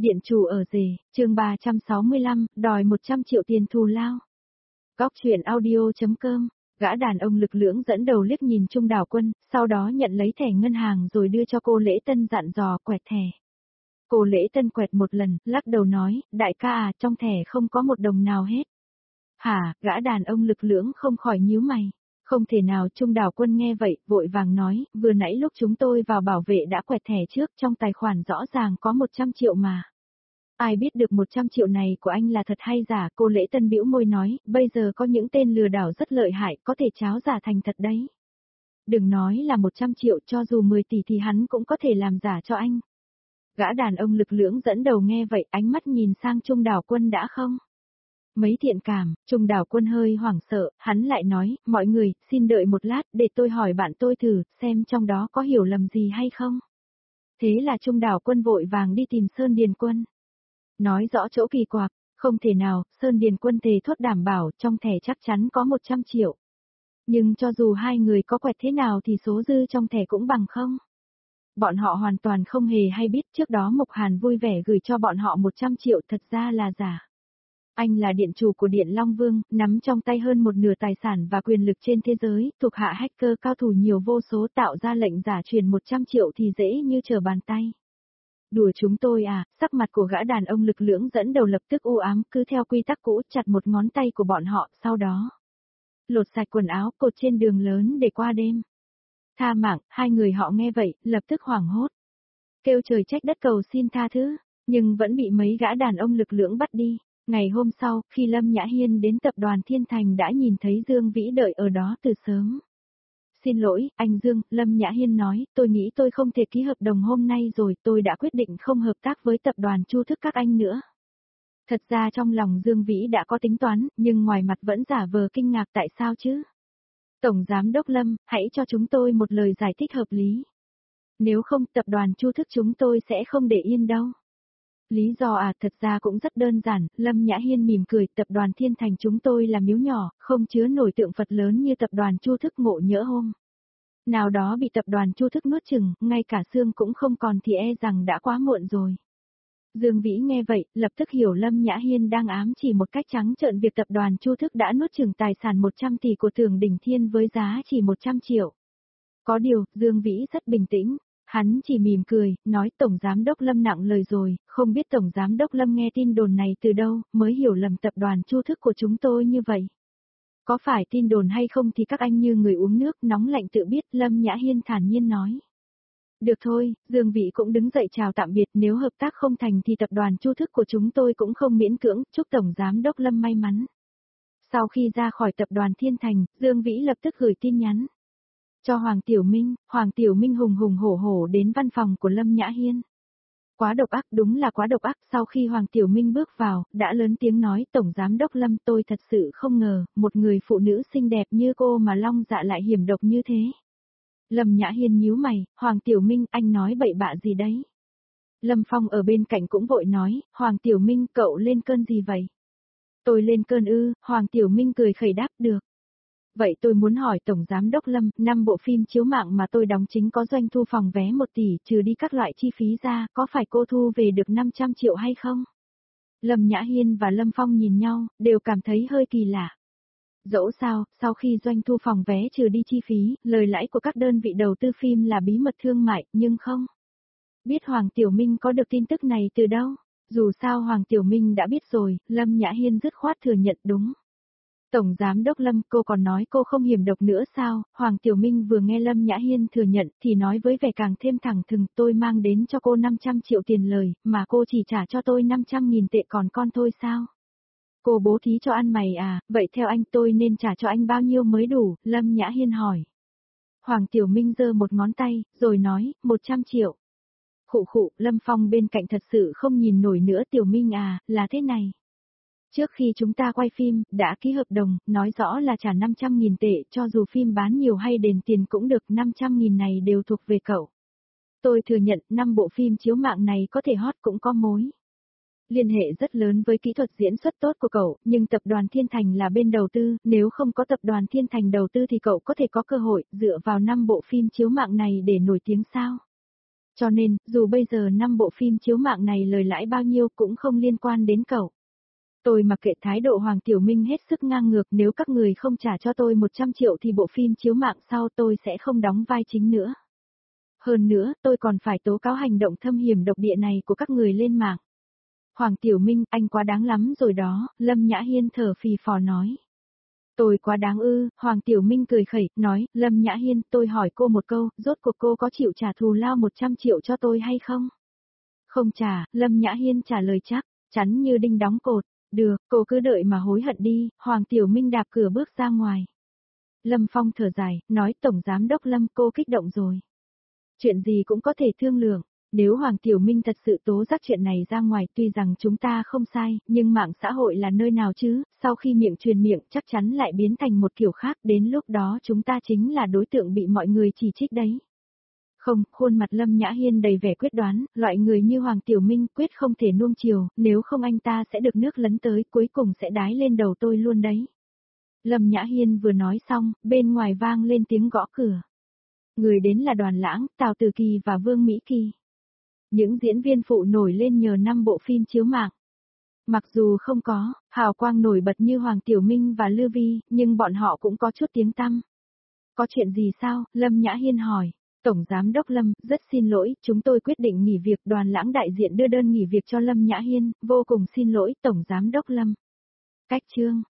Điện chủ ở rể, chương 365, đòi 100 triệu tiền thù lao. Góc truyện audio.com, gã đàn ông lực lưỡng dẫn đầu liếc nhìn Trung Đào Quân, sau đó nhận lấy thẻ ngân hàng rồi đưa cho cô Lễ Tân dặn dò quẹt thẻ. Cô Lễ Tân quẹt một lần, lắc đầu nói, đại ca à, trong thẻ không có một đồng nào hết. Hả, gã đàn ông lực lưỡng không khỏi nhíu mày. Không thể nào. Trung Đào Quân nghe vậy, vội vàng nói, vừa nãy lúc chúng tôi vào bảo vệ đã quẹt thẻ trước, trong tài khoản rõ ràng có 100 triệu mà. Ai biết được 100 triệu này của anh là thật hay giả. Cô Lễ Tân bĩu môi nói, bây giờ có những tên lừa đảo rất lợi hại, có thể tráo giả thành thật đấy. Đừng nói là 100 triệu, cho dù 10 tỷ thì hắn cũng có thể làm giả cho anh. Gã đàn ông lực lưỡng dẫn đầu nghe vậy, ánh mắt nhìn sang Trung Đào Quân đã không mấy thiện cảm. Trung Đào Quân hơi hoảng sợ, hắn lại nói, mọi người, xin đợi một lát, để tôi hỏi bạn tôi thử, xem trong đó có hiểu lầm gì hay không. Thế là Trung Đào Quân vội vàng đi tìm Sơn Điền Quân. Nói rõ chỗ kỳ quặc, không thể nào. Sơn Điền Quân thề thốt đảm bảo trong thẻ chắc chắn có 100 triệu. Nhưng cho dù hai người có quẹt thế nào thì số dư trong thẻ cũng bằng không. Bọn họ hoàn toàn không hề hay biết trước đó Mộc Hàn vui vẻ gửi cho bọn họ 100 triệu thật ra là giả. Anh là điện chủ của Điện Long Vương, nắm trong tay hơn một nửa tài sản và quyền lực trên thế giới, thuộc hạ hacker cao thủ nhiều vô số, tạo ra lệnh giả truyền 100 triệu thì dễ như trở bàn tay. Đùa chúng tôi à? Sắc mặt của gã đàn ông lực lưỡng dẫn đầu lập tức u ám, cứ theo quy tắc cũ chặt một ngón tay của bọn họ, sau đó lột sạch quần áo cột trên đường lớn để qua đêm. Tha mạng. Hai người họ nghe vậy, lập tức hoảng hốt. Kêu trời trách đất cầu xin tha thứ, nhưng vẫn bị mấy gã đàn ông lực lưỡng bắt đi. Ngày hôm sau, khi Lâm Nhã Hiên đến tập đoàn Thiên Thành đã nhìn thấy Dương Vĩ đợi ở đó từ sớm. Xin lỗi, anh Dương, Lâm Nhã Hiên nói, tôi nghĩ tôi không thể ký hợp đồng hôm nay rồi, tôi đã quyết định không hợp tác với tập đoàn Chu Thức các anh nữa. Thật ra trong lòng Dương Vĩ đã có tính toán, nhưng ngoài mặt vẫn giả vờ kinh ngạc tại sao chứ? Tổng Giám đốc Lâm, hãy cho chúng tôi một lời giải thích hợp lý. Nếu không, tập đoàn Chu Thức chúng tôi sẽ không để yên đâu. Lý do à, thật ra cũng rất đơn giản. Lâm Nhã Hiên mỉm cười, tập đoàn Thiên Thành chúng tôi là miếu nhỏ, không chứa nổi tượng Phật lớn như tập đoàn Chu Thức. Ngộ nhỡ hôm nào đó bị tập đoàn Chu Thức nuốt chửng, ngay cả xương cũng không còn thì e rằng đã quá muộn rồi. Dương Vĩ nghe vậy, lập tức hiểu Lâm Nhã Hiên đang ám chỉ một cách trắng trợn việc tập đoàn Chu Thức đã nuốt chửng tài sản 100 tỷ của Tưởng Đỉnh Thiên với giá chỉ 100 triệu. Có điều, Dương Vĩ rất bình tĩnh. Hắn chỉ mỉm cười, nói Tổng Giám đốc Lâm nặng lời rồi, không biết Tổng Giám đốc Lâm nghe tin đồn này từ đâu, mới hiểu lầm tập đoàn Chu Thức của chúng tôi như vậy. Có phải tin đồn hay không thì các anh như người uống nước nóng lạnh tự biết, Lâm Nhã Hiên thản nhiên nói. Được thôi, Dương Vĩ cũng đứng dậy chào tạm biệt, nếu hợp tác không thành thì tập đoàn Chu Thức của chúng tôi cũng không miễn cưỡng, chúc Tổng Giám đốc Lâm may mắn. Sau khi ra khỏi tập đoàn Thiên Thành, Dương Vĩ lập tức gửi tin nhắn cho Hoàng Tiểu Minh hùng hùng hổ hổ đến văn phòng của Lâm Nhã Hiên. Quá độc ác, đúng là quá độc ác. Sau khi Hoàng Tiểu Minh bước vào, đã lớn tiếng nói, Tổng Giám đốc Lâm, tôi thật sự không ngờ, một người phụ nữ xinh đẹp như cô mà long dạ lại hiểm độc như thế. Lâm Nhã Hiên nhíu mày, Hoàng Tiểu Minh, anh nói bậy bạ gì đấy? Lâm Phong ở bên cạnh cũng vội nói, Hoàng Tiểu Minh, cậu lên cơn gì vậy? Tôi lên cơn ư? Hoàng Tiểu Minh cười khẩy đáp, được. Vậy tôi muốn hỏi Tổng Giám đốc Lâm, 5 bộ phim chiếu mạng mà tôi đóng chính có doanh thu phòng vé 1 tỷ, trừ đi các loại chi phí ra, có phải cô thu về được 500 triệu hay không? Lâm Nhã Hiên và Lâm Phong nhìn nhau, đều cảm thấy hơi kỳ lạ. Dẫu sao, sau khi doanh thu phòng vé trừ đi chi phí, lời lãi của các đơn vị đầu tư phim là bí mật thương mại, nhưng không biết Hoàng Tiểu Minh có được tin tức này từ đâu. Dù sao Hoàng Tiểu Minh đã biết rồi, Lâm Nhã Hiên dứt khoát thừa nhận đúng. Tổng Giám đốc Lâm, cô còn nói cô không hiểm độc nữa sao? Hoàng Tiểu Minh vừa nghe Lâm Nhã Hiên thừa nhận thì nói với vẻ càng thêm thẳng thừng, tôi mang đến cho cô 500 triệu tiền lời, mà cô chỉ trả cho tôi 500.000 tệ còn con thôi sao? Cô bố thí cho ăn mày à, vậy theo anh tôi nên trả cho anh bao nhiêu mới đủ? Lâm Nhã Hiên hỏi. Hoàng Tiểu Minh giơ một ngón tay, rồi nói, 100 triệu. Khụ khụ, Lâm Phong bên cạnh thật sự không nhìn nổi nữa. Tiểu Minh à, là thế này. Trước khi chúng ta quay phim, đã ký hợp đồng, nói rõ là trả 500.000 tệ, cho dù phim bán nhiều hay đền tiền cũng được, 500.000 này đều thuộc về cậu. Tôi thừa nhận, 5 bộ phim chiếu mạng này có thể hot cũng có mối liên hệ rất lớn với kỹ thuật diễn xuất tốt của cậu, nhưng tập đoàn Thiên Thành là bên đầu tư, nếu không có tập đoàn Thiên Thành đầu tư thì cậu có thể có cơ hội, dựa vào 5 bộ phim chiếu mạng này để nổi tiếng sao? Cho nên, dù bây giờ 5 bộ phim chiếu mạng này lời lãi bao nhiêu cũng không liên quan đến cậu. Tôi mặc kệ thái độ Hoàng Tiểu Minh hết sức ngang ngược, nếu các người không trả cho tôi 100 triệu thì bộ phim chiếu mạng sau tôi sẽ không đóng vai chính nữa. Hơn nữa, tôi còn phải tố cáo hành động thâm hiểm độc địa này của các người lên mạng. Hoàng Tiểu Minh, anh quá đáng lắm rồi đó, Lâm Nhã Hiên thở phì phò nói. Tôi quá đáng ư, Hoàng Tiểu Minh cười khẩy, nói, Lâm Nhã Hiên, tôi hỏi cô một câu, rốt cuộc cô có chịu trả thù lao 100 triệu cho tôi hay không? Không trả, Lâm Nhã Hiên trả lời chắc, chắn như đinh đóng cột. Được, cô cứ đợi mà hối hận đi, Hoàng Tiểu Minh đạp cửa bước ra ngoài. Lâm Phong thở dài, nói Tổng Giám Đốc Lâm, cô kích động rồi. Chuyện gì cũng có thể thương lượng. Nếu Hoàng Tiểu Minh thật sự tố giác chuyện này ra ngoài, tuy rằng chúng ta không sai, nhưng mạng xã hội là nơi nào chứ, sau khi miệng truyền miệng chắc chắn lại biến thành một kiểu khác, đến lúc đó chúng ta chính là đối tượng bị mọi người chỉ trích đấy. Không, khuôn mặt Lâm Nhã Hiên đầy vẻ quyết đoán, loại người như Hoàng Tiểu Minh quyết không thể nuông chiều, nếu không anh ta sẽ được nước lấn tới, cuối cùng sẽ đái lên đầu tôi luôn đấy. Lâm Nhã Hiên vừa nói xong, bên ngoài vang lên tiếng gõ cửa. Người đến là Đoàn Lãng, Tào Từ Kỳ và Vương Mỹ Kỳ. Những diễn viên phụ nổi lên nhờ 5 bộ phim chiếu mạng. Mặc dù không có hào quang nổi bật như Hoàng Tiểu Minh và Lưu Vi, nhưng bọn họ cũng có chút tiếng tăm. Có chuyện gì sao? Lâm Nhã Hiên hỏi. Tổng Giám Đốc Lâm, rất xin lỗi, chúng tôi quyết định nghỉ việc. Đoàn Lãng đại diện đưa đơn nghỉ việc cho Lâm Nhã Hiên, vô cùng xin lỗi Tổng Giám Đốc Lâm. Cách chương